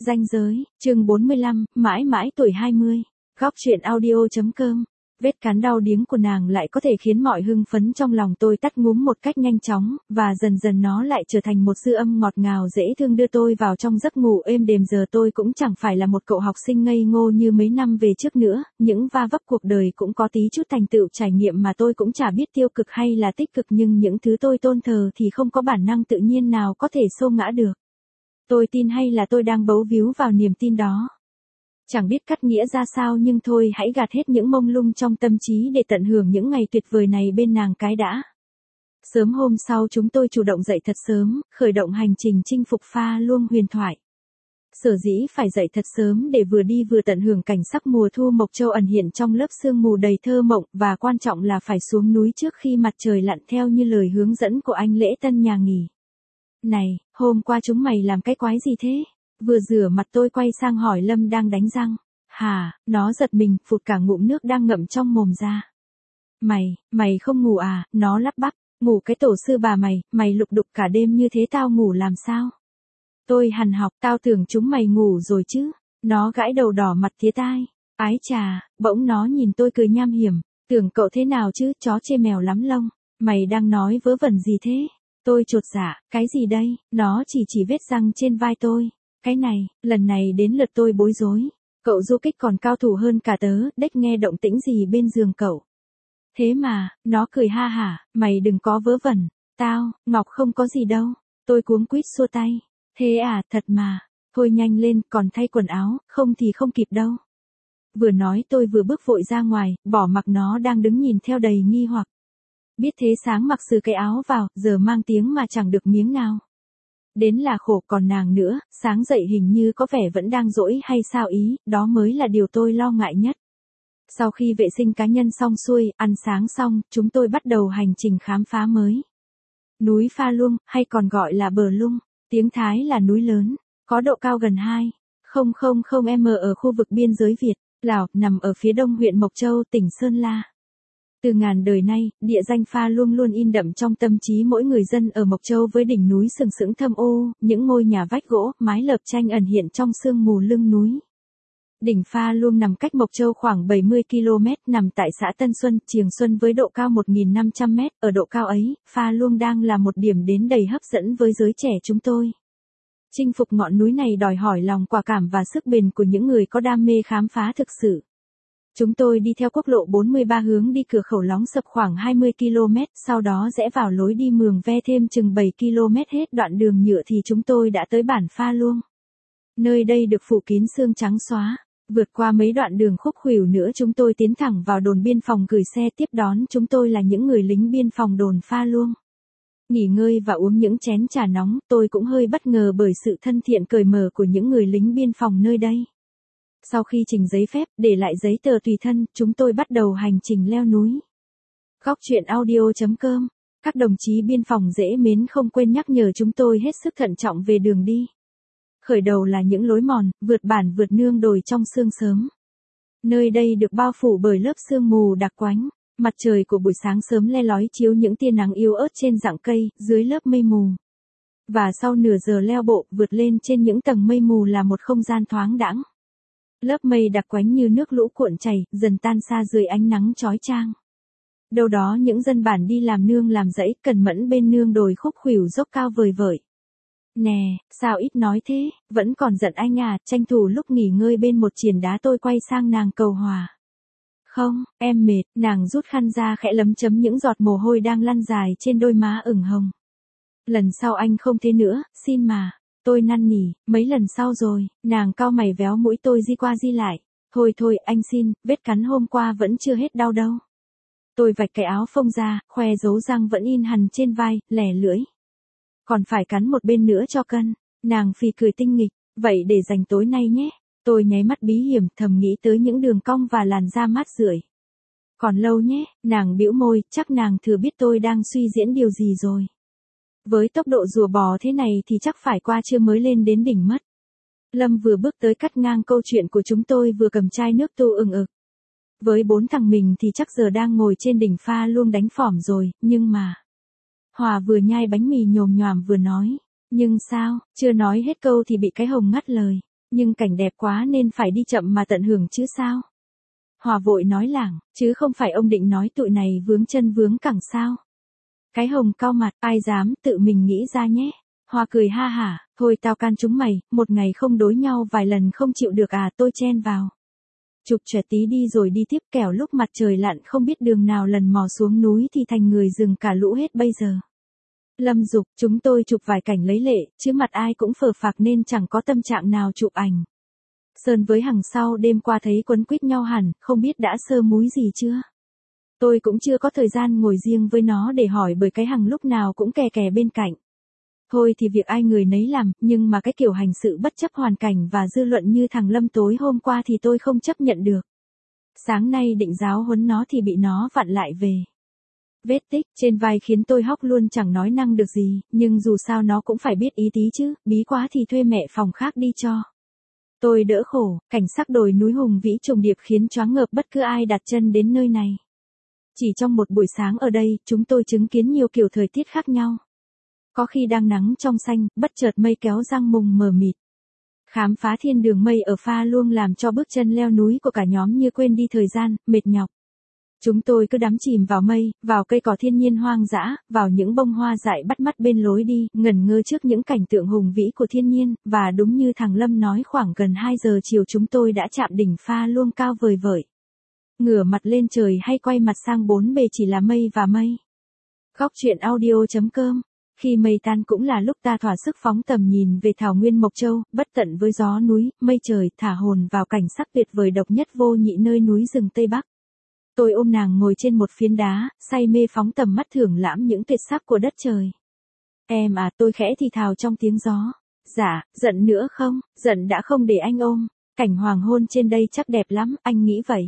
Ranh giới, chương 45, mãi mãi tuổi 20. Góc truyện audio.com. Vết cắn đau điếng của nàng lại có thể khiến mọi hưng phấn trong lòng tôi tắt ngúm một cách nhanh chóng, và dần dần nó lại trở thành một dư âm ngọt ngào dễ thương đưa tôi vào trong giấc ngủ êm đềm. Giờ tôi cũng chẳng phải là một cậu học sinh ngây ngô như mấy năm về trước nữa, những va vấp cuộc đời cũng có tí chút thành tựu trải nghiệm mà tôi cũng chả biết tiêu cực hay là tích cực, nhưng những thứ tôi tôn thờ thì không có bản năng tự nhiên nào có thể xô ngã được. Tôi tin hay là tôi đang bấu víu vào niềm tin đó. Chẳng biết cắt nghĩa ra sao, nhưng thôi hãy gạt hết những mông lung trong tâm trí để tận hưởng những ngày tuyệt vời này bên nàng cái đã. Sớm hôm sau chúng tôi chủ động dậy thật sớm, khởi động hành trình chinh phục Pha Luông huyền thoại. Sở dĩ phải dậy thật sớm để vừa đi vừa tận hưởng cảnh sắc mùa thu Mộc Châu ẩn hiện trong lớp sương mù đầy thơ mộng, và quan trọng là phải xuống núi trước khi mặt trời lặn theo như lời hướng dẫn của anh Lễ Tân nhà nghỉ. Này, hôm qua chúng mày làm cái quái gì thế? Vừa rửa mặt tôi quay sang hỏi Lâm đang đánh răng. Hả, nó giật mình, phụt cả ngụm nước đang ngậm trong mồm ra. Mày không ngủ à? Nó lắp bắp. Ngủ cái tổ sư bà mày lục đục cả đêm như thế tao ngủ làm sao? Tôi hằn học, tao tưởng chúng mày ngủ rồi chứ. Nó gãi đầu đỏ mặt tía tai. Ái chà, bỗng nó nhìn tôi cười nham hiểm. Tưởng cậu thế nào chứ, chó chê mèo lắm lông. Mày đang nói vớ vẩn gì thế? Tôi chột dạ, cái gì đây? Nó chỉ vết răng trên vai tôi. Cái này, lần này đến lượt tôi bối rối. Cậu du kích còn cao thủ hơn cả tớ, đếch nghe động tĩnh gì bên giường cậu. Thế mà, nó cười ha hả, mày đừng có vớ vẩn. Ngọc không có gì đâu. Tôi cuống quýt xua tay. Thế à, thật mà. Thôi nhanh lên, còn thay quần áo, không thì không kịp đâu. Vừa nói tôi vừa bước vội ra ngoài, bỏ mặc nó đang đứng nhìn theo đầy nghi hoặc. Biết thế sáng mặc sừ cái áo vào, giờ mang tiếng mà chẳng được miếng nào. Đến là khổ, còn nàng nữa, sáng dậy hình như có vẻ vẫn đang dỗi hay sao ý, đó mới là điều tôi lo ngại nhất. Sau khi vệ sinh cá nhân xong xuôi, ăn sáng xong, chúng tôi bắt đầu hành trình khám phá mới. Núi Pha Luông, hay còn gọi là Bờ Lung, tiếng Thái là núi lớn, có độ cao gần 2,000 m ở khu vực biên giới Việt, Lào, nằm ở phía đông huyện Mộc Châu, tỉnh Sơn La. Từ ngàn đời nay, địa danh Pha Luông luôn in đậm trong tâm trí mỗi người dân ở Mộc Châu với đỉnh núi sừng sững thâm ô, những ngôi nhà vách gỗ, mái lợp tranh ẩn hiện trong sương mù lưng núi. Đỉnh Pha Luông nằm cách Mộc Châu khoảng 70 km, nằm tại xã Tân Xuân, Triềng Xuân với độ cao 1.500 m. Ở độ cao ấy, Pha Luông đang là một điểm đến đầy hấp dẫn với giới trẻ chúng tôi. Chinh phục ngọn núi này đòi hỏi lòng quả cảm và sức bền của những người có đam mê khám phá thực sự. Chúng tôi đi theo quốc lộ 43 hướng đi cửa khẩu Lóng Sập khoảng 20 km, sau đó rẽ vào lối đi Mường Ve thêm chừng 7 km, hết đoạn đường nhựa thì chúng tôi đã tới bản Pha Luông. Nơi đây được phủ kín sương trắng xóa. Vượt qua mấy đoạn đường khúc khuỷu nữa chúng tôi tiến thẳng vào đồn biên phòng gửi xe tiếp đón chúng tôi là những người lính biên phòng đồn Pha Luông. Nghỉ ngơi và uống những chén trà nóng, tôi cũng hơi bất ngờ bởi sự thân thiện cởi mở của những người lính biên phòng nơi đây. Sau khi trình giấy phép, để lại giấy tờ tùy thân, chúng tôi bắt đầu hành trình leo núi. Góc truyện audio.com. Các đồng chí biên phòng dễ mến không quên nhắc nhở chúng tôi hết sức thận trọng về đường đi. Khởi đầu là những lối mòn, vượt bản vượt nương đồi trong sương sớm. Nơi đây được bao phủ bởi lớp sương mù đặc quánh, mặt trời của buổi sáng sớm le lói chiếu những tia nắng yếu ớt trên rặng cây, dưới lớp mây mù. Và sau nửa giờ leo bộ, vượt lên trên những tầng mây mù là một không gian thoáng đãng. Lớp mây đặc quánh như nước lũ cuộn chảy, dần tan xa dưới ánh nắng chói chang. Đâu đó những dân bản đi làm nương làm rẫy, cẩn mẫn bên nương đồi khúc khuỷu dốc cao vời vợi. Nè, sao ít nói thế, vẫn còn giận anh à? Tranh thủ lúc nghỉ ngơi bên một triền đá tôi quay sang nàng cầu hòa. Không, em mệt. Nàng rút khăn ra khẽ lấm chấm những giọt mồ hôi đang lăn dài trên đôi má ửng hồng. Lần sau anh không thế nữa, xin mà. Tôi năn nỉ, mấy lần sau rồi. Nàng cau mày véo mũi tôi di qua di lại. Thôi, anh xin, vết cắn hôm qua vẫn chưa hết đau đâu. Tôi vạch cái áo phông ra, khoe dấu răng vẫn in hằn trên vai, lẻ lưỡi. Còn phải cắn một bên nữa cho cân. Nàng phì cười tinh nghịch, vậy để dành tối nay nhé. Tôi nháy mắt bí hiểm, thầm nghĩ tới những đường cong và làn da mát rượi. Còn lâu nhé, nàng bĩu môi, chắc nàng thừa biết tôi đang suy diễn điều gì rồi. Với tốc độ rùa bò thế này thì chắc phải qua trưa mới lên đến đỉnh mất. Lâm vừa bước tới cắt ngang câu chuyện của chúng tôi vừa cầm chai nước tu ừng ực. Với 4 thằng mình thì chắc giờ đang ngồi trên đỉnh Pha Luông đánh phỏm rồi, nhưng mà... Hòa vừa nhai bánh mì nhồm nhoàm vừa nói. Nhưng sao, chưa nói hết câu thì bị cái hồng ngắt lời. Nhưng cảnh đẹp quá nên phải đi chậm mà tận hưởng chứ sao? Hòa vội nói lảng, chứ không phải ông định nói tụi này vướng chân vướng cẳng sao? Cái Hồng cau mặt, ai dám, tự mình nghĩ ra nhé. Hòa cười ha hả, thôi tao can chúng mày, một ngày không đối nhau vài lần không chịu được à, tôi chen vào. Chụp choẹt tí đi rồi đi tiếp, kẻo lúc mặt trời lặn không biết đường nào lần mò xuống núi thì thành người rừng cả lũ hết bây giờ. Lâm Dục, chúng tôi chụp vài cảnh lấy lệ, chứ mặt ai cũng phờ phạc nên chẳng có tâm trạng nào chụp ảnh. Sơn với Hằng sau đêm qua thấy quấn quýt nhau hẳn, không biết đã sơ múi gì chưa? Tôi cũng chưa có thời gian ngồi riêng với nó để hỏi bởi cái Hằng lúc nào cũng kè kè bên cạnh. Thôi thì việc ai người nấy làm, nhưng mà cái kiểu hành sự bất chấp hoàn cảnh và dư luận như thằng Lâm tối hôm qua thì tôi không chấp nhận được. Sáng nay định giáo huấn nó thì bị nó vặn lại về. Vết tích trên vai khiến tôi hóc luôn chẳng nói năng được gì, nhưng dù sao nó cũng phải biết ý tí chứ, bí quá thì thuê mẹ phòng khác đi cho. Tôi đỡ khổ, cảnh sắc đồi núi hùng vĩ trùng điệp khiến choáng ngợp bất cứ ai đặt chân đến nơi này. Chỉ trong một buổi sáng ở đây, chúng tôi chứng kiến nhiều kiểu thời tiết khác nhau. Có khi đang nắng trong xanh, bất chợt mây kéo giăng mùng mờ mịt. Khám phá thiên đường mây ở Pha Luông làm cho bước chân leo núi của cả nhóm như quên đi thời gian, mệt nhọc. Chúng tôi cứ đắm chìm vào mây, vào cây cỏ thiên nhiên hoang dã, vào những bông hoa dại bắt mắt bên lối đi, ngẩn ngơ trước những cảnh tượng hùng vĩ của thiên nhiên, và đúng như thằng Lâm nói khoảng gần 2 giờ chiều chúng tôi đã chạm đỉnh Pha Luông cao vời vợi. Ngửa mặt lên trời hay quay mặt sang bốn bề chỉ là mây và mây. Góc truyện audio.com. Khi mây tan cũng là lúc ta thỏa sức phóng tầm nhìn về thảo nguyên Mộc Châu, bất tận với gió núi, mây trời, thả hồn vào cảnh sắc tuyệt vời độc nhất vô nhị nơi núi rừng Tây Bắc. Tôi ôm nàng ngồi trên một phiến đá, say mê phóng tầm mắt thưởng lãm những tuyệt sắc của đất trời. Em à, tôi khẽ thì thào trong tiếng gió. Dạ, giận nữa không, giận đã không để anh ôm. Cảnh hoàng hôn trên đây chắc đẹp lắm, anh nghĩ vậy.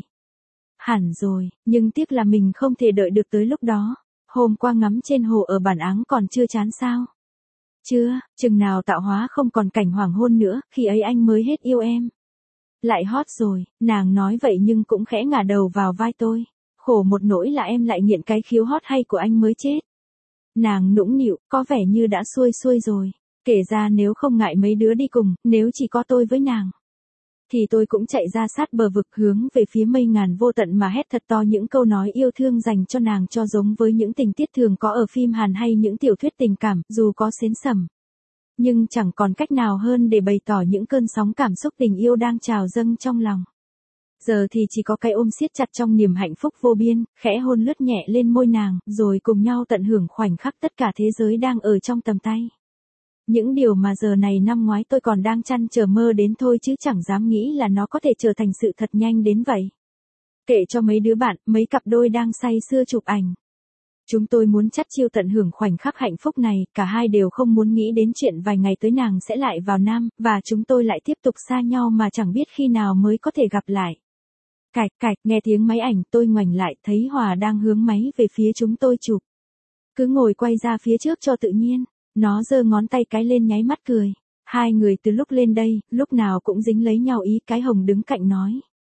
Hẳn rồi, nhưng tiếc là mình không thể đợi được tới lúc đó. Hôm qua ngắm trên hồ ở Bản Áng còn chưa chán sao? Chưa, chừng nào tạo hóa không còn cảnh hoàng hôn nữa, khi ấy anh mới hết yêu em. Lại hot rồi, nàng nói vậy nhưng cũng khẽ ngả đầu vào vai tôi. Khổ một nỗi là em lại nghiện cái khiếu hot hay của anh mới chết. Nàng nũng nịu, có vẻ như đã xuôi xuôi rồi. Kể ra nếu không ngại mấy đứa đi cùng, nếu chỉ có tôi với nàng. Thì tôi cũng chạy ra sát bờ vực hướng về phía mây ngàn vô tận mà hét thật to những câu nói yêu thương dành cho nàng cho giống với những tình tiết thường có ở phim Hàn hay những tiểu thuyết tình cảm, dù có xến sẩm. Nhưng chẳng còn cách nào hơn để bày tỏ những cơn sóng cảm xúc tình yêu đang trào dâng trong lòng. Giờ thì chỉ có cái ôm siết chặt trong niềm hạnh phúc vô biên, khẽ hôn lướt nhẹ lên môi nàng, rồi cùng nhau tận hưởng khoảnh khắc tất cả thế giới đang ở trong tầm tay. Những điều mà giờ này năm ngoái tôi còn đang chăn chờ mơ đến thôi chứ chẳng dám nghĩ là nó có thể trở thành sự thật nhanh đến vậy. Kể cho mấy đứa bạn, mấy cặp đôi đang say sưa chụp ảnh. Chúng tôi muốn chắt chiu tận hưởng khoảnh khắc hạnh phúc này, cả hai đều không muốn nghĩ đến chuyện vài ngày tới nàng sẽ lại vào Nam, và chúng tôi lại tiếp tục xa nhau mà chẳng biết khi nào mới có thể gặp lại. Cạch cạch, nghe tiếng máy ảnh tôi ngoảnh lại thấy Hòa đang hướng máy về phía chúng tôi chụp. Cứ ngồi quay ra phía trước cho tự nhiên. Nó giơ ngón tay cái lên nháy mắt cười. Hai người từ lúc lên đây, lúc nào cũng dính lấy nhau ý. Cái Hồng đứng cạnh nói.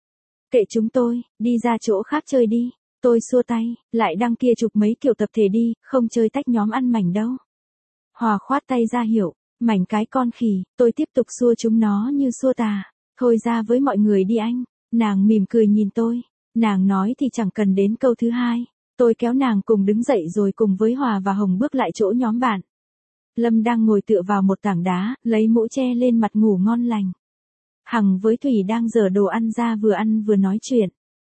Kệ chúng tôi, đi ra chỗ khác chơi đi. Tôi xua tay, lại đăng kia chụp mấy kiểu tập thể đi, không chơi tách nhóm ăn mảnh đâu. Hòa khoát tay ra hiệu, mảnh cái con khỉ, tôi tiếp tục xua chúng nó như xua tà. Thôi ra với mọi người đi anh. Nàng mỉm cười nhìn tôi. Nàng nói thì chẳng cần đến câu thứ hai. Tôi kéo nàng cùng đứng dậy rồi cùng với Hòa và Hồng bước lại chỗ nhóm bạn. Lâm đang ngồi tựa vào một tảng đá, lấy mũ che lên mặt ngủ ngon lành. Hằng với Thủy đang dở đồ ăn ra vừa ăn vừa nói chuyện.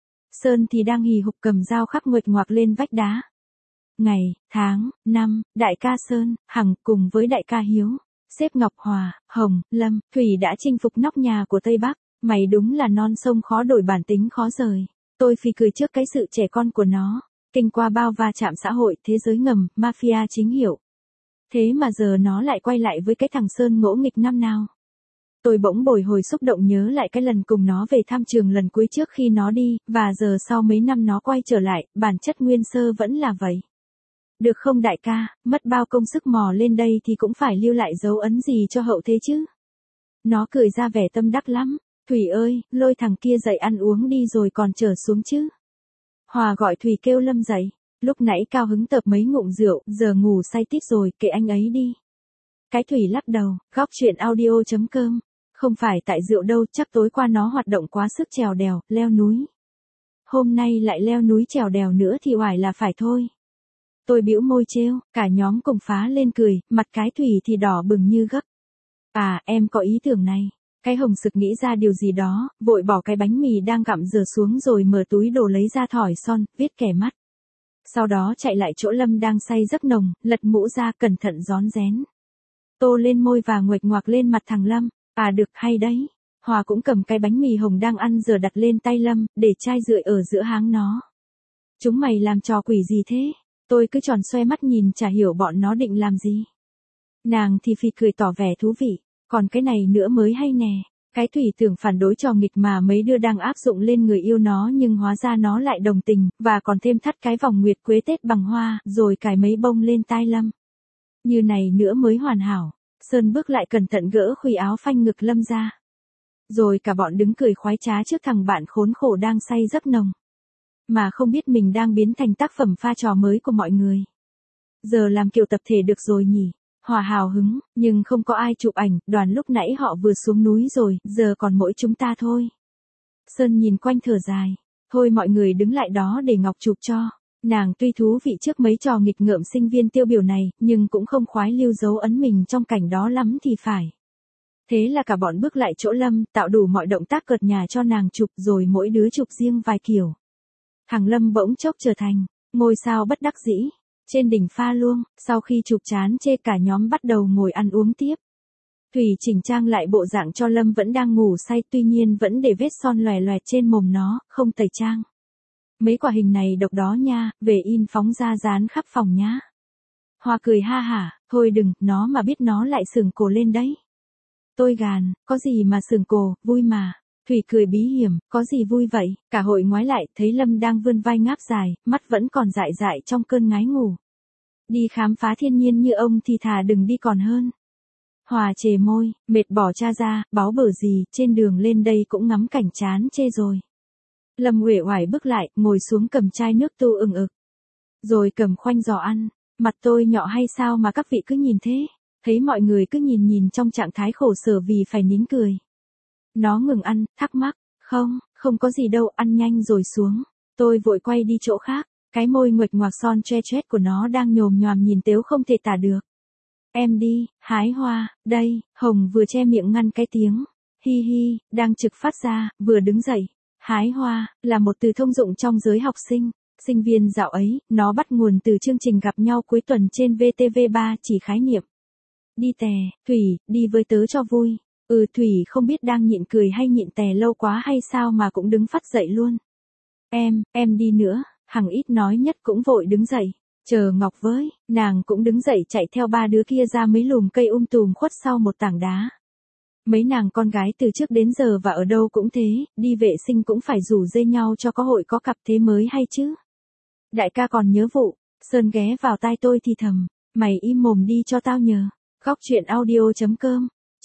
Sơn thì đang hì hục cầm dao khắc nguệch ngoạc lên vách đá. Ngày, tháng, năm, đại ca Sơn, Hằng cùng với đại ca Hiếu, xếp Ngọc Hòa, Hồng, Lâm, Thủy đã chinh phục nóc nhà của Tây Bắc. Mày đúng là non sông khó đổi bản tính khó rời. Tôi phì cười trước cái sự trẻ con của nó. Kinh qua bao va chạm xã hội, thế giới ngầm, mafia chính hiệu. Thế mà giờ nó lại quay lại với cái thằng Sơn ngỗ nghịch năm nào. Tôi bỗng bồi hồi xúc động nhớ lại cái lần cùng nó về thăm trường lần cuối trước khi nó đi, và giờ sau mấy năm nó quay trở lại, bản chất nguyên sơ vẫn là vậy. Được không đại ca, mất bao công sức mò lên đây thì cũng phải lưu lại dấu ấn gì cho hậu thế chứ. Nó cười ra vẻ tâm đắc lắm. Thủy ơi, lôi thằng kia dậy ăn uống đi rồi còn trở xuống chứ. Hòa gọi Thủy kêu Lâm dậy. Lúc nãy cao hứng tập mấy ngụm rượu, giờ ngủ say tít rồi, kệ anh ấy đi. Cái Thủy lắc đầu, góc truyện audio.com. Không phải tại rượu đâu, chắc tối qua nó hoạt động quá sức trèo đèo, leo núi. Hôm nay lại leo núi trèo đèo nữa thì oải là phải thôi. Tôi bĩu môi trêu, cả nhóm cùng phá lên cười, mặt cái Thủy thì đỏ bừng như gấc. À, em có ý tưởng này. Cái Hồng sực nghĩ ra điều gì đó, vội bỏ cái bánh mì đang gặm dừa xuống rồi mở túi đồ lấy ra thỏi son, viết kẻ mắt. Sau đó chạy lại chỗ Lâm đang say giấc nồng, lật mũ ra cẩn thận rón rén. Tô lên môi và nguệch ngoạc lên mặt thằng Lâm. À được, hay đấy. Hòa cũng cầm cái bánh mì hồng đang ăn giờ đặt lên tay Lâm, để chai rượi ở giữa háng nó. Chúng mày làm trò quỷ gì thế? Tôi cứ tròn xoe mắt nhìn chả hiểu bọn nó định làm gì. Nàng thì phì cười tỏ vẻ thú vị. Còn cái này nữa mới hay nè. Cái Thủy tưởng phản đối trò nghịch mà mấy đứa đang áp dụng lên người yêu nó, nhưng hóa ra nó lại đồng tình, và còn thêm thắt cái vòng nguyệt quế Tết bằng hoa, rồi cài mấy bông lên tai Lâm. Như này nữa mới hoàn hảo. Sơn bước lại cẩn thận gỡ khuy áo phanh ngực Lâm ra. Rồi cả bọn đứng cười khoái trá trước thằng bạn khốn khổ đang say giấc nồng. Mà không biết mình đang biến thành tác phẩm pha trò mới của mọi người. Giờ làm kiểu tập thể được rồi nhỉ. Hòa hào hứng, nhưng không có ai chụp ảnh, đoàn lúc nãy họ vừa xuống núi rồi, giờ còn mỗi chúng ta thôi. Sơn nhìn quanh thở dài. Thôi mọi người đứng lại đó để Ngọc chụp cho. Nàng tuy thú vị trước mấy trò nghịch ngợm sinh viên tiêu biểu này, nhưng cũng không khoái lưu dấu ấn mình trong cảnh đó lắm thì phải. Thế là cả bọn bước lại chỗ Lâm, tạo đủ mọi động tác cợt nhả cho nàng chụp, rồi mỗi đứa chụp riêng vài kiểu. Thằng Lâm bỗng chốc trở thành ngôi sao bất đắc dĩ. Trên đỉnh Pha Luông, sau khi chụp chán chê cả nhóm bắt đầu ngồi ăn uống tiếp. Thủy chỉnh trang lại bộ dạng cho Lâm vẫn đang ngủ say, tuy nhiên vẫn để vết son lòe loẹt trên mồm nó, không tẩy trang. Mấy quả hình này độc đó nha, về in phóng ra dán khắp phòng nhá. Hoa cười ha hả, thôi đừng, nó mà biết nó lại sừng cổ lên đấy. Tôi gàn, có gì mà sừng cổ, vui mà. Thủy cười bí hiểm, có gì vui vậy? Cả hội ngoái lại, thấy Lâm đang vươn vai ngáp dài, mắt vẫn còn dại dại trong cơn ngái ngủ. Đi khám phá thiên nhiên như ông thì thà đừng đi còn hơn. Hòa chề môi, mệt bỏ cha ra, báo bở gì, trên đường lên đây cũng ngắm cảnh chán chê rồi. Lâm uể oải bước lại, ngồi xuống cầm chai nước tu ừng ực. Rồi cầm khoanh giò ăn. Mặt tôi nhọ hay sao mà các vị cứ nhìn thế? Thấy mọi người cứ nhìn trong trạng thái khổ sở vì phải nín cười. Nó ngừng ăn, thắc mắc. Không có gì đâu, ăn nhanh rồi xuống. Tôi vội quay đi chỗ khác. Cái môi nguệch ngoạc son choe choét của nó đang nhồm nhoàm nhìn tếu không thể tả được. Em đi, hái hoa, đây. Hồng vừa che miệng ngăn cái tiếng hi hi đang trực phát ra, vừa đứng dậy. Hái hoa là một từ thông dụng trong giới học sinh. Sinh viên dạo ấy, nó bắt nguồn từ chương trình gặp nhau cuối tuần trên VTV3, chỉ khái niệm. Đi tè, Thủy, đi với tớ cho vui. Thủy không biết đang nhịn cười hay nhịn tè lâu quá hay sao mà cũng đứng phắt dậy luôn. Em đi nữa. Hằng ít nói nhất cũng vội đứng dậy. Chờ Ngọc với, nàng cũng đứng dậy chạy theo ba đứa kia ra mấy lùm cây tùm khuất sau một tảng đá. Mấy nàng con gái từ trước đến giờ và ở đâu cũng thế, đi vệ sinh cũng phải rủ dê nhau cho có hội có cặp thế mới hay chứ. Đại ca còn nhớ vụ, Sơn ghé vào tai tôi thì thầm, mày im mồm đi cho tao nhờ. Góc chuyện audio.com.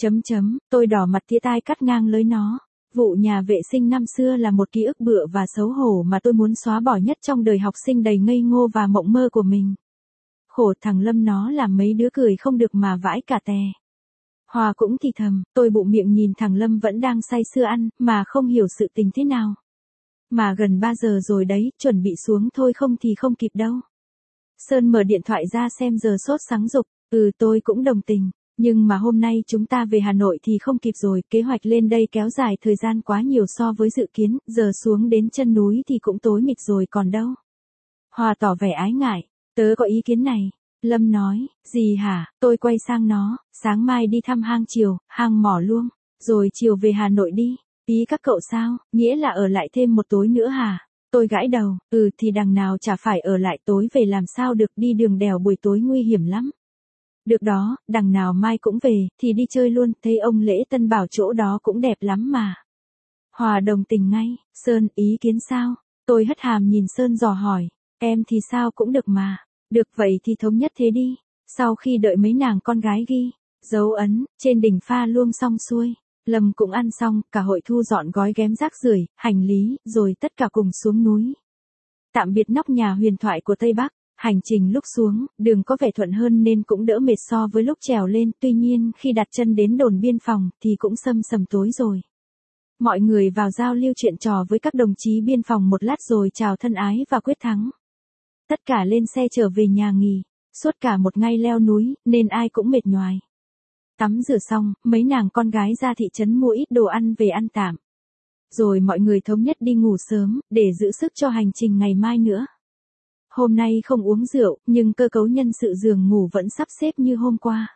Tôi đỏ mặt tía tai cắt ngang lưới nó. Vụ nhà vệ sinh năm xưa là một ký ức bựa và xấu hổ mà tôi muốn xóa bỏ nhất trong đời học sinh đầy ngây ngô và mộng mơ của mình. Khổ thằng Lâm nó làm mấy đứa cười không được mà vãi cả tè. Hòa cũng thì thầm, tôi bụng miệng nhìn thằng Lâm vẫn đang say sưa ăn, mà không hiểu sự tình thế nào. Mà gần 3 giờ rồi đấy, chuẩn bị xuống thôi không thì không kịp đâu. Sơn mở điện thoại ra xem giờ sốt sắng dục, tôi cũng đồng tình. Nhưng mà hôm nay chúng ta về Hà Nội thì không kịp rồi, kế hoạch lên đây kéo dài thời gian quá nhiều so với dự kiến, giờ xuống đến chân núi thì cũng tối mịt rồi còn đâu. Hòa tỏ vẻ ái ngại, tớ có ý kiến này. Lâm nói, gì hả? Tôi quay sang nó, sáng mai đi thăm hang chiều, hang Mỏ Luông, rồi chiều về Hà Nội đi. Ý các cậu sao, nghĩa là ở lại thêm một tối nữa hả? Tôi gãi đầu, thì đằng nào chả phải ở lại tối về làm sao được, đi đường đèo buổi tối nguy hiểm lắm. Được đó, đằng nào mai cũng về, thì đi chơi luôn, thấy ông Lễ Tân bảo chỗ đó cũng đẹp lắm mà. Hòa đồng tình ngay, Sơn, ý kiến sao? Tôi hất hàm nhìn Sơn dò hỏi, em thì sao cũng được mà. Được vậy thì thống nhất thế đi. Sau khi đợi mấy nàng con gái ghi dấu ấn trên đỉnh Pha Luông xong xuôi, Lâm cũng ăn xong, cả hội thu dọn gói ghém rác rưởi, hành lý, rồi tất cả cùng xuống núi. Tạm biệt nóc nhà huyền thoại của Tây Bắc. Hành trình lúc xuống, đường có vẻ thuận hơn nên cũng đỡ mệt so với lúc trèo lên, tuy nhiên khi đặt chân đến đồn biên phòng thì cũng sầm sầm tối rồi. Mọi người vào giao lưu chuyện trò với các đồng chí biên phòng một lát rồi chào thân ái và quyết thắng. Tất cả lên xe trở về nhà nghỉ, suốt cả một ngày leo núi nên ai cũng mệt nhoài. Tắm rửa xong, mấy nàng con gái ra thị trấn mua ít đồ ăn về ăn tạm. Rồi mọi người thống nhất đi ngủ sớm, để giữ sức cho hành trình ngày mai nữa. Hôm nay không uống rượu, nhưng cơ cấu nhân sự giường ngủ vẫn sắp xếp như hôm qua.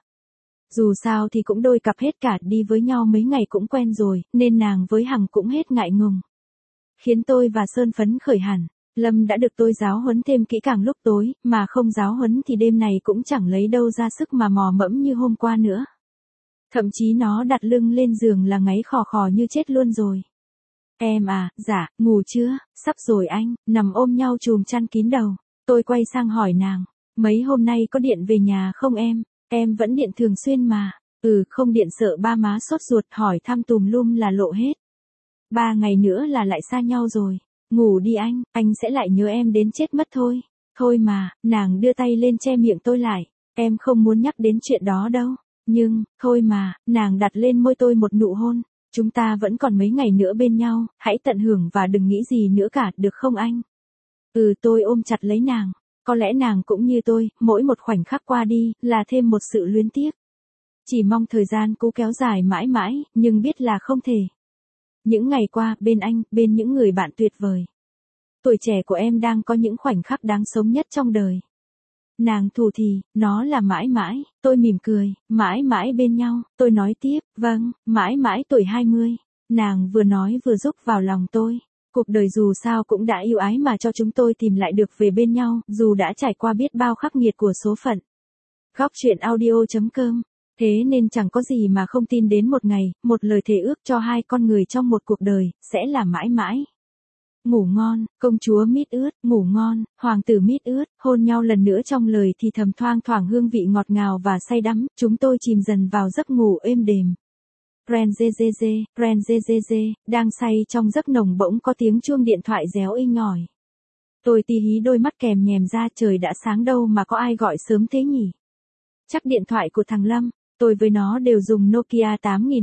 Dù sao thì cũng đôi cặp hết cả, đi với nhau mấy ngày cũng quen rồi, nên nàng với Hằng cũng hết ngại ngùng. Khiến tôi và Sơn phấn khởi hẳn. Lâm đã được tôi giáo huấn thêm kỹ càng lúc tối, mà không giáo huấn thì đêm này cũng chẳng lấy đâu ra sức mà mò mẫm như hôm qua nữa. Thậm chí nó đặt lưng lên giường là ngáy khò khò như chết luôn rồi. Em à, dạ, ngủ chưa, sắp rồi anh, nằm ôm nhau chùm chăn kín đầu. Tôi quay sang hỏi nàng, mấy hôm nay có điện về nhà không em? Em vẫn điện thường xuyên mà. Không điện sợ ba má sốt ruột hỏi thăm tùm lum là lộ hết. 3 ngày nữa là lại xa nhau rồi. Ngủ đi anh sẽ lại nhớ em đến chết mất thôi. Thôi mà, nàng đưa tay lên che miệng tôi lại. Em không muốn nhắc đến chuyện đó đâu. Nhưng, thôi mà, nàng đặt lên môi tôi một nụ hôn. Chúng ta vẫn còn mấy ngày nữa bên nhau, hãy tận hưởng và đừng nghĩ gì nữa cả, được không anh? Tôi ôm chặt lấy nàng. Có lẽ nàng cũng như tôi, mỗi một khoảnh khắc qua đi, là thêm một sự luyến tiếc. Chỉ mong thời gian cố kéo dài mãi mãi, nhưng biết là không thể. Những ngày qua, bên anh, bên những người bạn tuyệt vời. Tuổi trẻ của em đang có những khoảnh khắc đáng sống nhất trong đời. Nàng thủ thì, nó là mãi mãi, tôi mỉm cười, mãi mãi bên nhau, tôi nói tiếp, vâng, mãi mãi tuổi 20. Nàng vừa nói vừa rúc vào lòng tôi. Cuộc đời dù sao cũng đã yêu ái mà cho chúng tôi tìm lại được về bên nhau, dù đã trải qua biết bao khắc nghiệt của số phận. Góc truyện audio.com. Thế nên chẳng có gì mà không tin đến một ngày, một lời thề ước cho hai con người trong một cuộc đời, sẽ là mãi mãi. Ngủ ngon, công chúa mít ướt, ngủ ngon, hoàng tử mít ướt, hôn nhau lần nữa trong lời thì thầm thoang thoảng hương vị ngọt ngào và say đắm, chúng tôi chìm dần vào giấc ngủ êm đềm. Ren dê, đang say trong giấc nồng bỗng có tiếng chuông điện thoại réo inh ỏi. Tôi tí hí đôi mắt kèm nhèm ra, trời đã sáng đâu mà có ai gọi sớm thế nhỉ? Chắc điện thoại của thằng Lâm. Tôi với nó đều dùng Nokia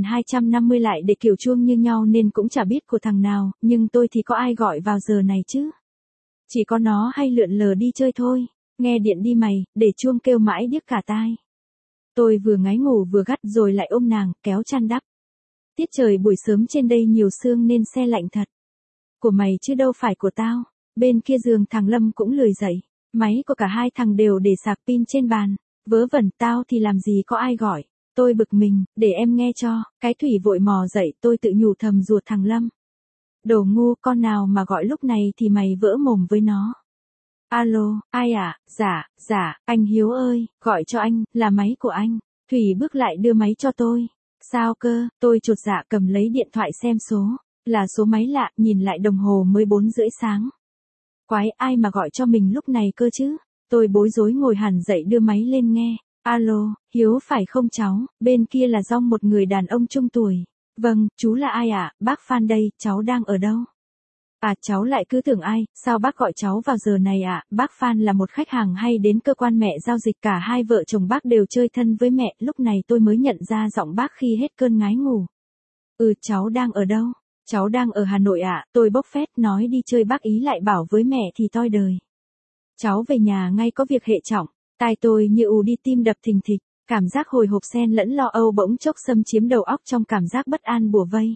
8250 lại để kiểu chuông như nhau nên cũng chả biết của thằng nào, nhưng tôi thì có ai gọi vào giờ này chứ? Chỉ có nó hay lượn lờ đi chơi thôi. Nghe điện đi mày, để chuông kêu mãi điếc cả tai. Tôi vừa ngáy ngủ vừa gắt rồi lại ôm nàng, kéo chăn đắp. Tiết trời buổi sớm trên đây nhiều sương nên se lạnh thật. Của mày chứ đâu phải của tao. Bên kia giường thằng Lâm cũng lười dậy. Máy của cả hai thằng đều để sạc pin trên bàn. Vớ vẩn, tao thì làm gì có ai gọi. Tôi bực mình, để em nghe cho. Cái Thủy vội mò dậy, tôi tự nhủ thầm ruột thằng Lâm. Đồ ngu, con nào mà gọi lúc này thì mày vỡ mồm với nó. Alo, ai à? Dạ, anh Hiếu ơi, gọi cho anh, là máy của anh. Thủy bước lại đưa máy cho tôi. Sao cơ? Tôi chột dạ cầm lấy điện thoại xem số. Là số máy lạ, nhìn lại đồng hồ mới 4:30 sáng. Quái, ai mà gọi cho mình lúc này cơ chứ? Tôi bối rối ngồi hẳn dậy đưa máy lên nghe. Alo, Hiếu phải không cháu? Bên kia là do một người đàn ông trung tuổi. Vâng, chú là ai ạ? Bác Phan đây, cháu đang ở đâu? À, cháu lại cứ tưởng ai, sao bác gọi cháu vào giờ này ạ? Bác Phan là một khách hàng hay đến cơ quan mẹ giao dịch, cả hai vợ chồng bác đều chơi thân với mẹ, lúc này tôi mới nhận ra giọng bác khi hết cơn ngái ngủ. Cháu đang ở đâu? Cháu đang ở Hà Nội ạ, tôi bốc phét nói đi chơi, bác ý lại bảo với mẹ thì toi đời. Cháu về nhà ngay, có việc hệ trọng. Tai tôi như ù đi, tim đập thình thịch, cảm giác hồi hộp xen lẫn lo âu bỗng chốc xâm chiếm đầu óc trong cảm giác bất an bủa vây.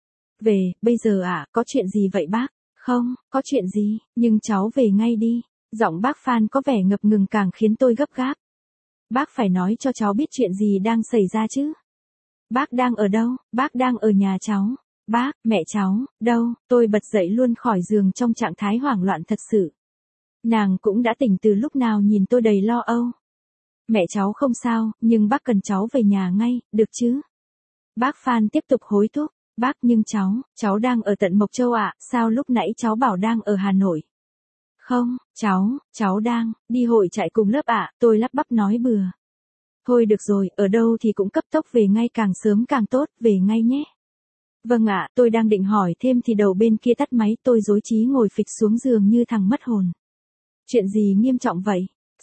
Về, bây giờ à, có chuyện gì vậy bác? Không, có chuyện gì, nhưng cháu về ngay đi. Giọng bác Phan có vẻ ngập ngừng càng khiến tôi gấp gáp. Bác phải nói cho cháu biết chuyện gì đang xảy ra chứ. Bác đang ở đâu? Bác đang ở nhà cháu. Bác, mẹ cháu, đâu? Tôi bật dậy luôn khỏi giường trong trạng thái hoảng loạn thật sự. Nàng cũng đã tỉnh từ lúc nào, nhìn tôi đầy lo âu. Mẹ cháu không sao, nhưng bác cần cháu về nhà ngay, được chứ? Bác Phan tiếp tục hối thúc. Bác, nhưng cháu đang ở tận Mộc Châu ạ, sao lúc nãy cháu bảo đang ở Hà Nội? Không, cháu đang đi hội trại cùng lớp ạ, tôi lắp bắp nói bừa. Thôi được rồi, ở đâu thì cũng cấp tốc về ngay, càng sớm càng tốt, về ngay nhé. Vâng ạ, tôi đang định hỏi thêm thì đầu bên kia tắt máy, tôi rối trí ngồi phịch xuống giường như thằng mất hồn. Chuyện gì nghiêm trọng vậy?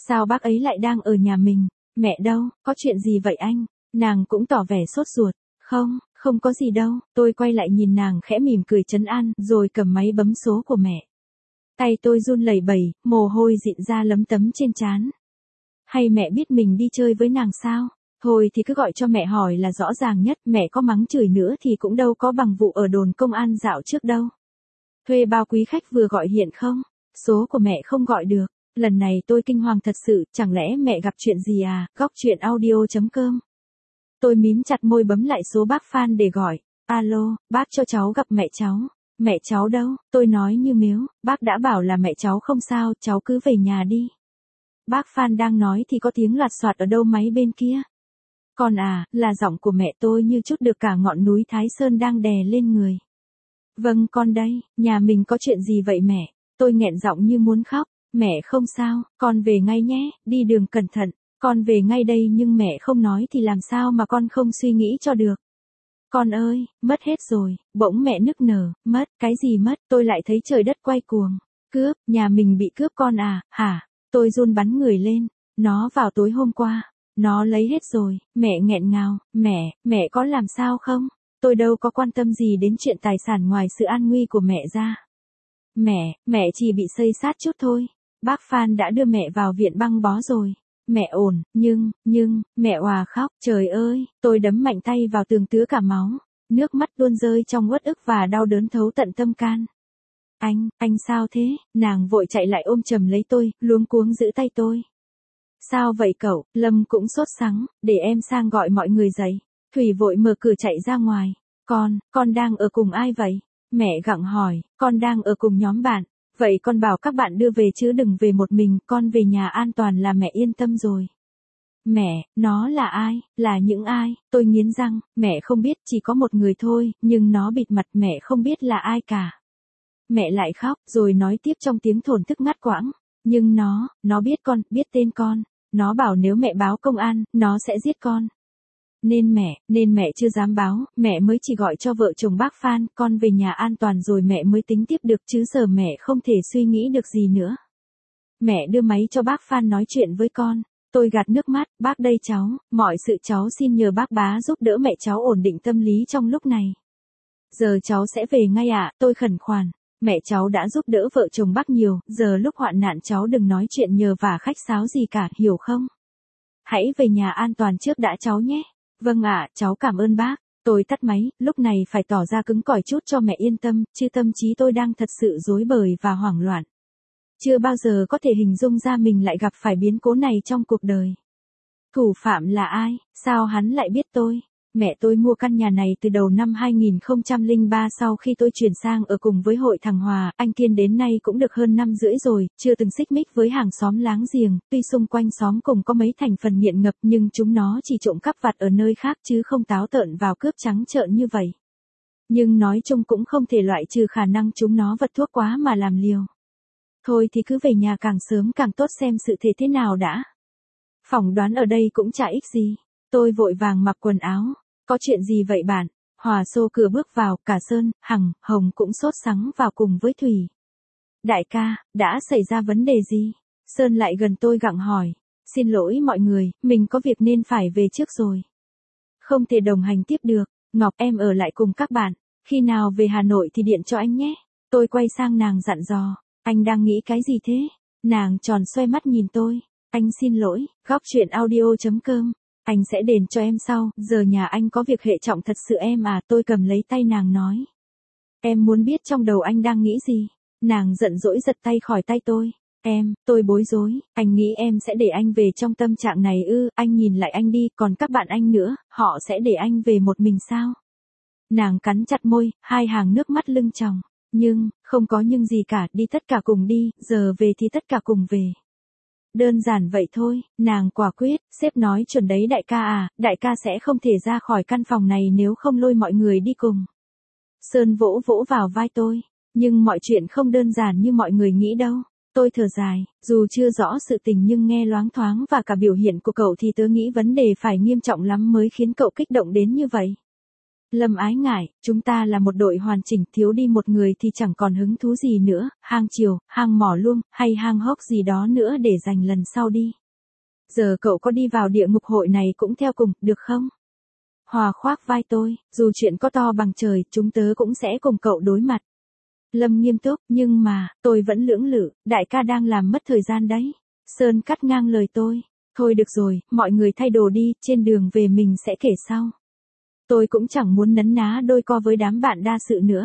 Sao bác ấy lại đang ở nhà mình? Mẹ đâu, có chuyện gì vậy anh? Nàng cũng tỏ vẻ sốt ruột. Không, không có gì đâu. Tôi quay lại nhìn nàng khẽ mỉm cười trấn an, rồi cầm máy bấm số của mẹ. Tay tôi run lẩy bẩy, mồ hôi dịn ra lấm tấm trên trán. Hay mẹ biết mình đi chơi với nàng sao? Thôi thì cứ gọi cho mẹ hỏi là rõ ràng nhất, mẹ có mắng chửi nữa thì cũng đâu có bằng vụ ở đồn công an dạo trước đâu. Thuê bao quý khách vừa gọi hiện không? Số của mẹ không gọi được. Lần này tôi kinh hoàng thật sự, chẳng lẽ mẹ gặp chuyện gì à? Góc chuyện audio.com. Tôi mím chặt môi bấm lại số bác Phan để gọi. Alo, bác cho cháu gặp mẹ cháu. Mẹ cháu đâu? Tôi nói như mếu, bác đã bảo là mẹ cháu không sao, cháu cứ về nhà đi. Bác Phan đang nói thì có tiếng loạt soạt ở đâu máy bên kia. Con à, là giọng của mẹ tôi như trút được cả ngọn núi Thái Sơn đang đè lên người. Vâng con đây, nhà mình có chuyện gì vậy mẹ? Tôi nghẹn giọng như muốn khóc. Mẹ không sao, con về ngay nhé, đi đường cẩn thận. Con về ngay đây nhưng mẹ không nói thì làm sao mà con không suy nghĩ cho được. Con ơi, mất hết rồi, bỗng mẹ nức nở, mất, cái gì mất, tôi lại thấy trời đất quay cuồng. Cướp, nhà mình bị cướp con à, hả? Tôi run bắn người lên, nó vào tối hôm qua, nó lấy hết rồi, mẹ nghẹn ngào, mẹ có làm sao không? Tôi đâu có quan tâm gì đến chuyện tài sản ngoài sự an nguy của mẹ ra. Mẹ chỉ bị xây xát chút thôi. Bác Phan đã đưa mẹ vào viện băng bó rồi. Mẹ ổn, nhưng, mẹ òa khóc, trời ơi, tôi đấm mạnh tay vào tường tứa cả máu. Nước mắt tuôn rơi trong uất ức và đau đớn thấu tận tâm can. Anh sao thế? Nàng vội chạy lại ôm chầm lấy tôi, luống cuống giữ tay tôi. Sao vậy cậu? Lâm cũng sốt sắng, để em sang gọi mọi người dậy. Thủy vội mở cửa chạy ra ngoài. Con đang ở cùng ai vậy? Mẹ gặng hỏi, con đang ở cùng nhóm bạn. Vậy con bảo các bạn đưa về chứ đừng về một mình, con về nhà an toàn là mẹ yên tâm rồi. Mẹ, nó là ai, là những ai? Tôi nghiến răng, mẹ không biết, chỉ có một người thôi, nhưng nó bịt mặt, mẹ không biết là ai cả. Mẹ lại khóc, rồi nói tiếp trong tiếng thổn thức ngắt quãng. Nhưng nó biết con, biết tên con. Nó bảo nếu mẹ báo công an, nó sẽ giết con. Nên mẹ chưa dám báo, mẹ mới chỉ gọi cho vợ chồng bác Phan, con về nhà an toàn rồi mẹ mới tính tiếp được chứ giờ mẹ không thể suy nghĩ được gì nữa. Mẹ đưa máy cho bác Phan nói chuyện với con. Tôi gạt nước mắt, bác đây cháu, mọi sự cháu xin nhờ bác bá giúp đỡ mẹ cháu ổn định tâm lý trong lúc này. Giờ cháu sẽ về ngay ạ, tôi khẩn khoản. Mẹ cháu đã giúp đỡ vợ chồng bác nhiều, giờ lúc hoạn nạn cháu đừng nói chuyện nhờ vả khách sáo gì cả, hiểu không? Hãy về nhà an toàn trước đã cháu nhé. Vâng ạ, cháu cảm ơn bác. Tôi tắt máy, lúc này phải tỏ ra cứng cỏi chút cho mẹ yên tâm, chứ tâm trí tôi đang thật sự rối bời và hoảng loạn. Chưa bao giờ có thể hình dung ra mình lại gặp phải biến cố này trong cuộc đời. Thủ phạm là ai? Sao hắn lại biết tôi? Mẹ tôi mua căn nhà này từ đầu năm 2003 sau khi tôi chuyển sang ở cùng với hội thằng Hòa, anh Kiên đến nay cũng được hơn năm rưỡi rồi, chưa từng xích mích với hàng xóm láng giềng, tuy xung quanh xóm cùng có mấy thành phần nghiện ngập nhưng chúng nó chỉ trộm cắp vặt ở nơi khác chứ không táo tợn vào cướp trắng trợn như vậy. Nhưng nói chung cũng không thể loại trừ khả năng chúng nó vật thuốc quá mà làm liều. Thôi thì cứ về nhà càng sớm càng tốt xem sự thế thế nào đã. Phỏng đoán ở đây cũng chả ích gì. Tôi vội vàng mặc quần áo. Có chuyện gì vậy bạn? Hòa xô cửa bước vào, cả Sơn, Hằng, Hồng cũng sốt sắng vào cùng với Thủy. Đại ca, đã xảy ra vấn đề gì? Sơn lại gần tôi gặng hỏi. Xin lỗi mọi người, mình có việc nên phải về trước rồi. Không thể đồng hành tiếp được, Ngọc em ở lại cùng các bạn. Khi nào về Hà Nội thì điện cho anh nhé. Tôi quay sang nàng dặn dò. Anh đang nghĩ cái gì thế? Nàng tròn xoay mắt nhìn tôi. Anh xin lỗi, góc chuyện audio.com. Anh sẽ đền cho em sau, giờ nhà anh có việc hệ trọng thật sự em à, tôi cầm lấy tay nàng nói. Em muốn biết trong đầu anh đang nghĩ gì? Nàng giận dỗi giật tay khỏi tay tôi. Tôi bối rối, anh nghĩ em sẽ để anh về trong tâm trạng này ư? Anh nhìn lại anh đi, còn các bạn anh nữa, họ sẽ để anh về một mình sao? Nàng cắn chặt môi, hai hàng nước mắt lưng tròng. Nhưng, không có nhưng gì cả, đi tất cả cùng đi, giờ về thì tất cả cùng về. Đơn giản vậy thôi, nàng quả quyết, sếp nói chuẩn đấy đại ca à, đại ca sẽ không thể ra khỏi căn phòng này nếu không lôi mọi người đi cùng. Sơn vỗ vỗ vào vai tôi, nhưng mọi chuyện không đơn giản như mọi người nghĩ đâu. Tôi thở dài, dù chưa rõ sự tình nhưng nghe loáng thoáng và cả biểu hiện của cậu thì tớ nghĩ vấn đề phải nghiêm trọng lắm mới khiến cậu kích động đến như vậy. Lâm ái ngại, chúng ta là một đội hoàn chỉnh, thiếu đi một người thì chẳng còn hứng thú gì nữa, hang chiều, hang mỏ luông, hay hang hốc gì đó nữa để dành lần sau đi. Giờ cậu có đi vào địa ngục hội này cũng theo cùng, được không? Hòa khoác vai tôi, dù chuyện có to bằng trời, chúng tớ cũng sẽ cùng cậu đối mặt. Lâm nghiêm túc, nhưng mà, tôi vẫn lưỡng lự, đại ca đang làm mất thời gian đấy. Sơn cắt ngang lời tôi. Thôi được rồi, mọi người thay đồ đi, trên đường về mình sẽ kể sau. Tôi cũng chẳng muốn nấn ná đôi co với đám bạn đa sự nữa.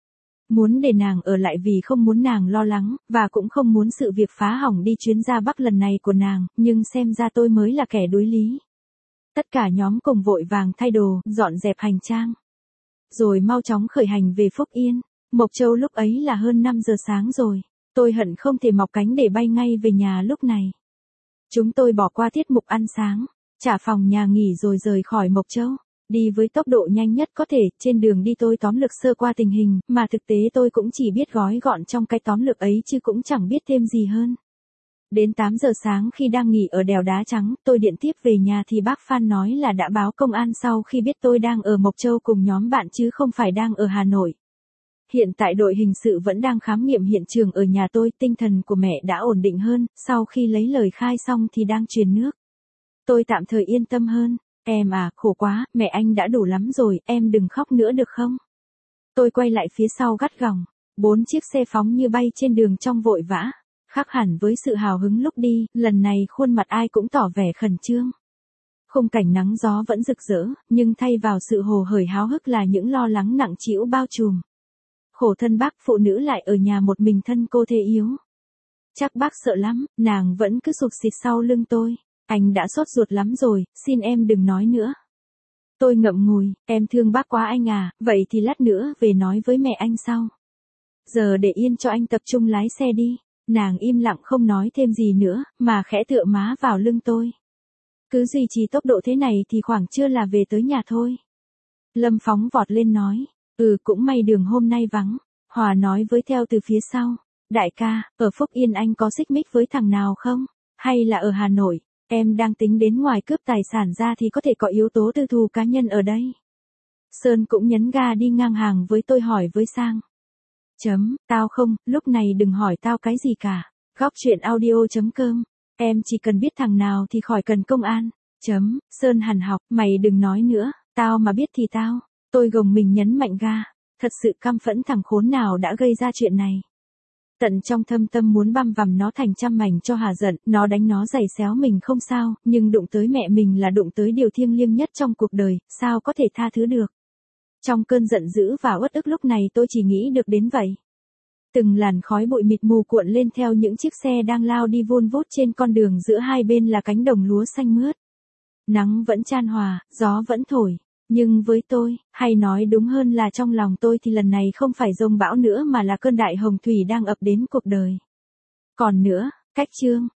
Muốn để nàng ở lại vì không muốn nàng lo lắng, và cũng không muốn sự việc phá hỏng đi chuyến ra Bắc lần này của nàng, nhưng xem ra tôi mới là kẻ đối lý. Tất cả nhóm cùng vội vàng thay đồ, dọn dẹp hành trang. Rồi mau chóng khởi hành về Phúc Yên. Mộc Châu lúc ấy là hơn 5 giờ sáng rồi. Tôi hận không thể mọc cánh để bay ngay về nhà lúc này. Chúng tôi bỏ qua tiết mục ăn sáng, trả phòng nhà nghỉ rồi rời khỏi Mộc Châu. Đi với tốc độ nhanh nhất có thể, trên đường đi tôi tóm lược sơ qua tình hình, mà thực tế tôi cũng chỉ biết gói gọn trong cái tóm lược ấy chứ cũng chẳng biết thêm gì hơn. Đến 8 giờ sáng khi đang nghỉ ở đèo Đá Trắng, tôi điện tiếp về nhà thì bác Phan nói là đã báo công an sau khi biết tôi đang ở Mộc Châu cùng nhóm bạn chứ không phải đang ở Hà Nội. Hiện tại đội hình sự vẫn đang khám nghiệm hiện trường ở nhà tôi, tinh thần của mẹ đã ổn định hơn, sau khi lấy lời khai xong thì đang truyền nước. Tôi tạm thời yên tâm hơn. Em à, khổ quá, mẹ anh đã đủ lắm rồi, em đừng khóc nữa được không? Tôi quay lại phía sau gắt gỏng, 4 chiếc xe phóng như bay trên đường trong vội vã. Khác hẳn với sự hào hứng lúc đi, lần này khuôn mặt ai cũng tỏ vẻ khẩn trương. Khung cảnh nắng gió vẫn rực rỡ, nhưng thay vào sự hồ hởi háo hức là những lo lắng nặng trĩu bao trùm. Khổ thân bác, phụ nữ lại ở nhà một mình thân cô thế yếu. Chắc bác sợ lắm, nàng vẫn cứ sụt xịt sau lưng tôi. Anh đã sốt ruột lắm rồi, xin em đừng nói nữa. Tôi ngậm ngùi, em thương bác quá anh à, vậy thì lát nữa về nói với mẹ anh sau. Giờ để yên cho anh tập trung lái xe đi. Nàng im lặng không nói thêm gì nữa, mà khẽ tựa má vào lưng tôi. Cứ duy trì tốc độ thế này thì khoảng trưa là về tới nhà thôi. Lâm phóng vọt lên nói, cũng may đường hôm nay vắng. Hòa nói với theo từ phía sau, đại ca, ở Phúc Yên anh có xích mích với thằng nào không? Hay là ở Hà Nội? Em đang tính đến ngoài cướp tài sản ra thì có thể có yếu tố tư thù cá nhân ở đây. Sơn cũng nhấn ga đi ngang hàng với tôi hỏi với Sang. Tao không, lúc này đừng hỏi tao cái gì cả. Góc chuyện audio.com. Em chỉ cần biết thằng nào thì khỏi cần công an. Sơn hằn học, mày đừng nói nữa, tao mà biết thì tao. Tôi gồng mình nhấn mạnh ga. Thật sự căm phẫn thằng khốn nào đã gây ra chuyện này. Tận trong thâm tâm muốn băm vằm nó thành trăm mảnh cho hà giận, nó đánh nó giày xéo mình không sao, nhưng đụng tới mẹ mình là đụng tới điều thiêng liêng nhất trong cuộc đời, sao có thể tha thứ được. Trong cơn giận dữ và uất ức lúc này tôi chỉ nghĩ được đến vậy. Từng làn khói bụi mịt mù cuộn lên theo những chiếc xe đang lao đi vun vút trên con đường, giữa hai bên là cánh đồng lúa xanh mướt. Nắng vẫn chan hòa, gió vẫn thổi. Nhưng với tôi, hay nói đúng hơn là trong lòng tôi thì lần này không phải dông bão nữa mà là cơn đại hồng thủy đang ập đến cuộc đời. Còn nữa, cách chương,